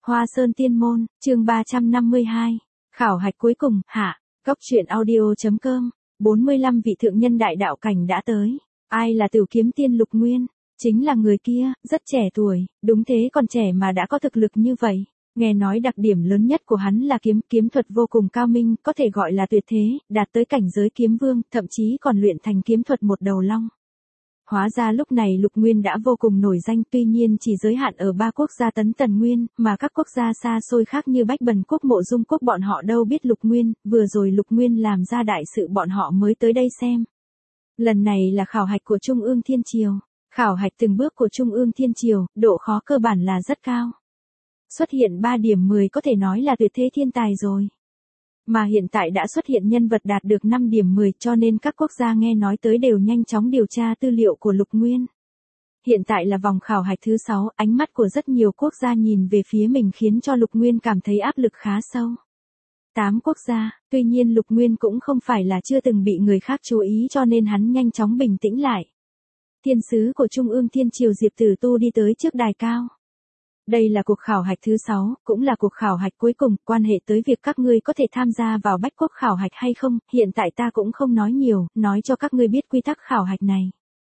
Hoa Sơn Tiên Môn, chương 352. Khảo hạch cuối cùng, hạ. Góc truyện audio.com. 45 vị thượng nhân đại đạo cảnh đã tới. Ai là Tửu Kiếm Tiên Lục Nguyên? Chính là người kia, rất trẻ tuổi, đúng thế còn trẻ mà đã có thực lực như vậy. Nghe nói đặc điểm lớn nhất của hắn là kiếm thuật vô cùng cao minh, có thể gọi là tuyệt thế, đạt tới cảnh giới kiếm vương, thậm chí còn luyện thành kiếm thuật một đầu long. Hóa ra lúc này Lục Nguyên đã vô cùng nổi danh, tuy nhiên chỉ giới hạn ở 3 quốc gia Tấn Tần Nguyên, mà các quốc gia xa xôi khác như Bách Bần quốc, Mộ Dung quốc bọn họ đâu biết Lục Nguyên, vừa rồi Lục Nguyên làm ra đại sự bọn họ mới tới đây xem. Lần này là khảo hạch của Trung ương Thiên Triều. Khảo hạch từng bước của Trung ương Thiên Triều, độ khó cơ bản là rất cao. Xuất hiện 3 điểm 10 có thể nói là tuyệt thế thiên tài rồi. Mà hiện tại đã xuất hiện nhân vật đạt được 5 điểm 10 cho nên các quốc gia nghe nói tới đều nhanh chóng điều tra tư liệu của Lục Nguyên. Hiện tại là vòng khảo hạch thứ 6, ánh mắt của rất nhiều quốc gia nhìn về phía mình khiến cho Lục Nguyên cảm thấy áp lực khá sâu. 8 quốc gia, tuy nhiên Lục Nguyên cũng không phải là chưa từng bị người khác chú ý cho nên hắn nhanh chóng bình tĩnh lại. Thiên sứ của Trung ương Thiên Triều Diệp Tử Tu đi tới trước đài cao. Đây là cuộc khảo hạch thứ 6, cũng là cuộc khảo hạch cuối cùng, quan hệ tới việc các ngươi có thể tham gia vào Bách Quốc khảo hạch hay không, hiện tại ta cũng không nói nhiều, nói cho các ngươi biết quy tắc khảo hạch này.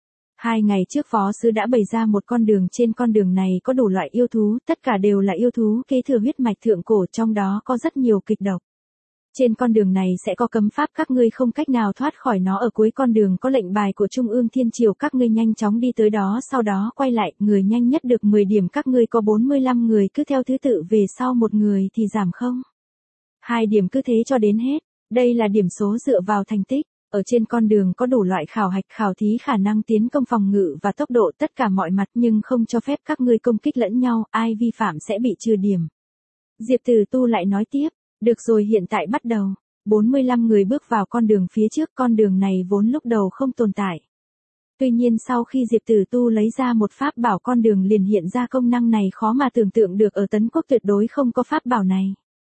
2 ngày trước phó sứ đã bày ra một con đường, trên con đường này có đủ loại yêu thú, tất cả đều là yêu thú kế thừa huyết mạch thượng cổ, trong đó có rất nhiều kịch độc. Trên con đường này sẽ có cấm pháp, các ngươi không cách nào thoát khỏi nó, ở cuối con đường có lệnh bài của Trung ương Thiên Triều, các ngươi nhanh chóng đi tới đó, sau đó quay lại, người nhanh nhất được 10 điểm, các ngươi có 45 người cứ theo thứ tự về sau một người thì giảm 2 điểm cứ thế cho đến hết. Đây là điểm số dựa vào thành tích. Ở trên con đường có đủ loại khảo hạch, khảo thí khả năng tiến công, phòng ngự và tốc độ, tất cả mọi mặt, nhưng không cho phép các ngươi công kích lẫn nhau, ai vi phạm sẽ bị trừ điểm. Diệp Tử Tu lại nói tiếp. Được rồi, hiện tại bắt đầu. 45 người bước vào con đường phía trước, con đường này vốn lúc đầu không tồn tại. Tuy nhiên sau khi Diệp Tử Tu lấy ra một pháp bảo, con đường liền hiện ra công năng này, khó mà tưởng tượng được, ở Tấn Quốc tuyệt đối không có pháp bảo này.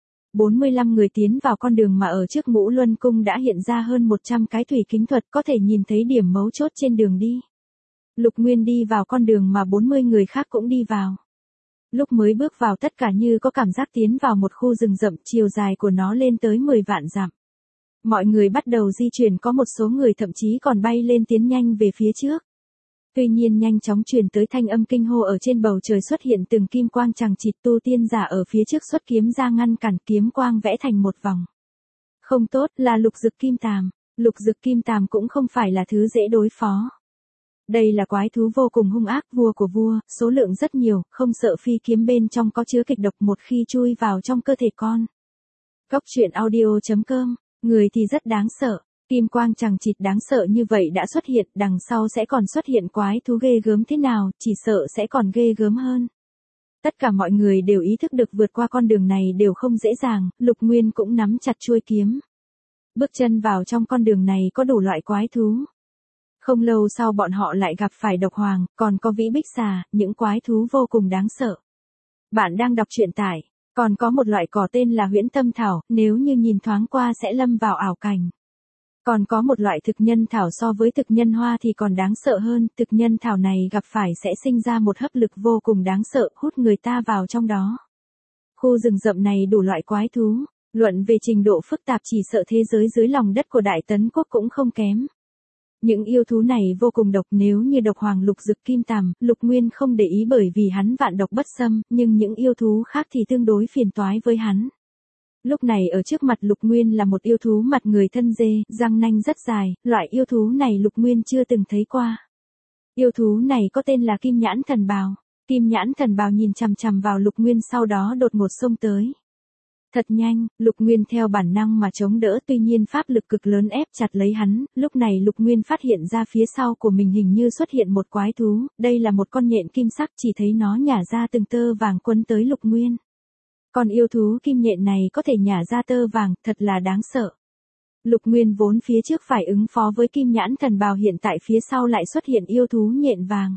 45 người tiến vào con đường mà ở trước Ngũ Luân Cung đã hiện ra hơn 100 cái thủy kính thuật, có thể nhìn thấy điểm mấu chốt trên đường đi. Lục Nguyên đi vào con đường mà 40 người khác cũng đi vào. Lúc mới bước vào tất cả như có cảm giác tiến vào một khu rừng rậm, chiều dài của nó lên tới 10 vạn dặm. Mọi người bắt đầu di chuyển, có một số người thậm chí còn bay lên tiến nhanh về phía trước. Tuy nhiên nhanh chóng truyền tới thanh âm kinh hô, ở trên bầu trời xuất hiện từng kim quang chằng chịt, tu tiên giả ở phía trước xuất kiếm ra ngăn cản, kiếm quang vẽ thành một vòng. Không tốt, là Lục Dực Kim Tàm. Lục Dực Kim Tàm cũng không phải là thứ dễ đối phó. Đây là quái thú vô cùng hung ác, vua của vua, số lượng rất nhiều, không sợ phi kiếm bên trong có chứa kịch độc, một khi chui vào trong cơ thể con. Góc truyện audio.com, người thì rất đáng sợ, kim quang chằng chịt đáng sợ như vậy đã xuất hiện, đằng sau sẽ còn xuất hiện quái thú ghê gớm thế nào, chỉ sợ sẽ còn ghê gớm hơn. Tất cả mọi người đều ý thức được vượt qua con đường này đều không dễ dàng, Lục Nguyên cũng nắm chặt chuôi kiếm. Bước chân vào trong con đường này có đủ loại quái thú. Không lâu sau bọn họ lại gặp phải độc hoàng, còn có vĩ bích xà, những quái thú vô cùng đáng sợ. Bạn đang đọc truyện tải, còn có một loại cỏ tên là huyễn tâm thảo, nếu như nhìn thoáng qua sẽ lâm vào ảo cảnh. Còn có một loại thực nhân thảo, so với thực nhân hoa thì còn đáng sợ hơn, thực nhân thảo này gặp phải sẽ sinh ra một hấp lực vô cùng đáng sợ, hút người ta vào trong đó. Khu rừng rậm này đủ loại quái thú, luận về trình độ phức tạp chỉ sợ thế giới dưới lòng đất của Đại Tấn Quốc cũng không kém. Những yêu thú này vô cùng độc, nếu như độc hoàng Lục Dực Kim Tàm, Lục Nguyên không để ý bởi vì hắn vạn độc bất xâm, nhưng những yêu thú khác thì tương đối phiền toái với hắn. Lúc này ở trước mặt Lục Nguyên là một yêu thú mặt người thân dê, răng nanh rất dài, loại yêu thú này Lục Nguyên chưa từng thấy qua. Yêu thú này có tên là Kim Nhãn Thần Bào. Kim Nhãn Thần Bào nhìn chằm chằm vào Lục Nguyên, sau đó đột ngột xông tới. Thật nhanh, Lục Nguyên theo bản năng mà chống đỡ, tuy nhiên pháp lực cực lớn ép chặt lấy hắn, lúc này Lục Nguyên phát hiện ra phía sau của mình hình như xuất hiện một quái thú, đây là một con nhện kim sắc, chỉ thấy nó nhả ra từng tơ vàng quấn tới Lục Nguyên. Còn yêu thú kim nhện này có thể nhả ra tơ vàng, thật là đáng sợ. Lục Nguyên vốn phía trước phải ứng phó với Kim Nhãn Thần Bào, hiện tại phía sau lại xuất hiện yêu thú nhện vàng.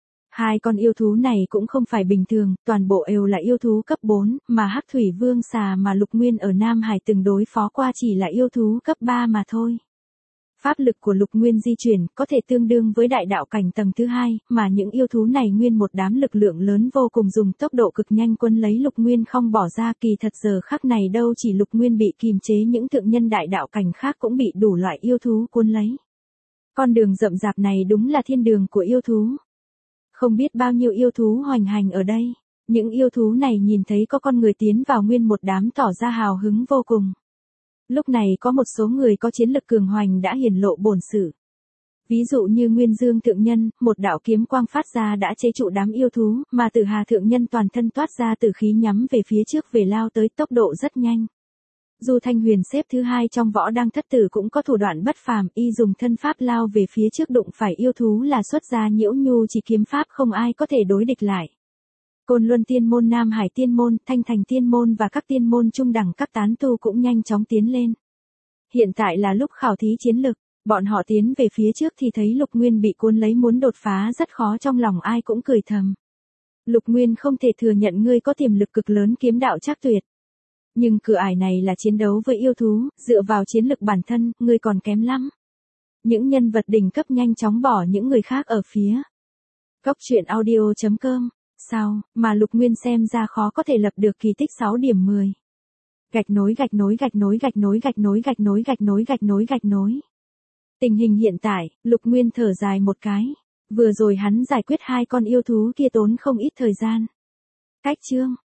2 con yêu thú này cũng không phải bình thường, toàn bộ đều là yêu thú cấp 4, mà Hắc Thủy Vương xà mà Lục Nguyên ở Nam Hải từng đối phó qua chỉ là yêu thú cấp 3 mà thôi. Pháp lực của Lục Nguyên di chuyển có thể tương đương với đại đạo cảnh tầng thứ hai, mà những yêu thú này nguyên một đám lực lượng lớn vô cùng dùng tốc độ cực nhanh quân lấy Lục Nguyên không bỏ ra. Kỳ thật giờ khắc này đâu chỉ Lục Nguyên bị kìm chế, những thượng nhân đại đạo cảnh khác cũng bị đủ loại yêu thú cuốn lấy. Con đường rậm rạp này đúng là thiên đường của yêu thú. Không biết bao nhiêu yêu thú hoành hành ở đây. Những yêu thú này nhìn thấy có con người tiến vào nguyên một đám tỏ ra hào hứng vô cùng. Lúc này có một số người có chiến lực cường hoành đã hiển lộ bổn sự. Ví dụ như Nguyên Dương thượng nhân, một đạo kiếm quang phát ra đã chế trụ đám yêu thú, mà Tử Hà thượng nhân toàn thân toát ra tử khí nhắm về phía trước về lao tới tốc độ rất nhanh. Du Thanh Huyền xếp thứ hai trong võ đang thất tử cũng có thủ đoạn bất phàm, y dùng thân pháp lao về phía trước đụng phải yêu thú là xuất ra nhiễu nhu chỉ kiếm pháp không ai có thể đối địch lại. Côn Luân Tiên môn, Nam Hải Tiên môn, Thanh Thành Tiên môn và các tiên môn trung đẳng các tán tu cũng nhanh chóng tiến lên. Hiện tại là lúc khảo thí chiến lực, bọn họ tiến về phía trước thì thấy Lục Nguyên bị cuốn lấy muốn đột phá rất khó, trong lòng ai cũng cười thầm. Lục Nguyên không thể thừa nhận ngươi có tiềm lực cực lớn, kiếm đạo chắc tuyệt. Nhưng cửa ải này là chiến đấu với yêu thú, dựa vào chiến lực bản thân, ngươi còn kém lắm. Những nhân vật đỉnh cấp nhanh chóng bỏ những người khác ở phía. Cốc truyện audio.com. Sao, mà Lục Nguyên xem ra khó có thể lập được kỳ tích 6 điểm 10. Gạch nối gạch nối gạch nối gạch nối gạch nối gạch nối gạch nối gạch nối gạch nối. Tình hình hiện tại, Lục Nguyên thở dài một cái. Vừa rồi hắn giải quyết 2 con yêu thú kia tốn không ít thời gian. Cách chương.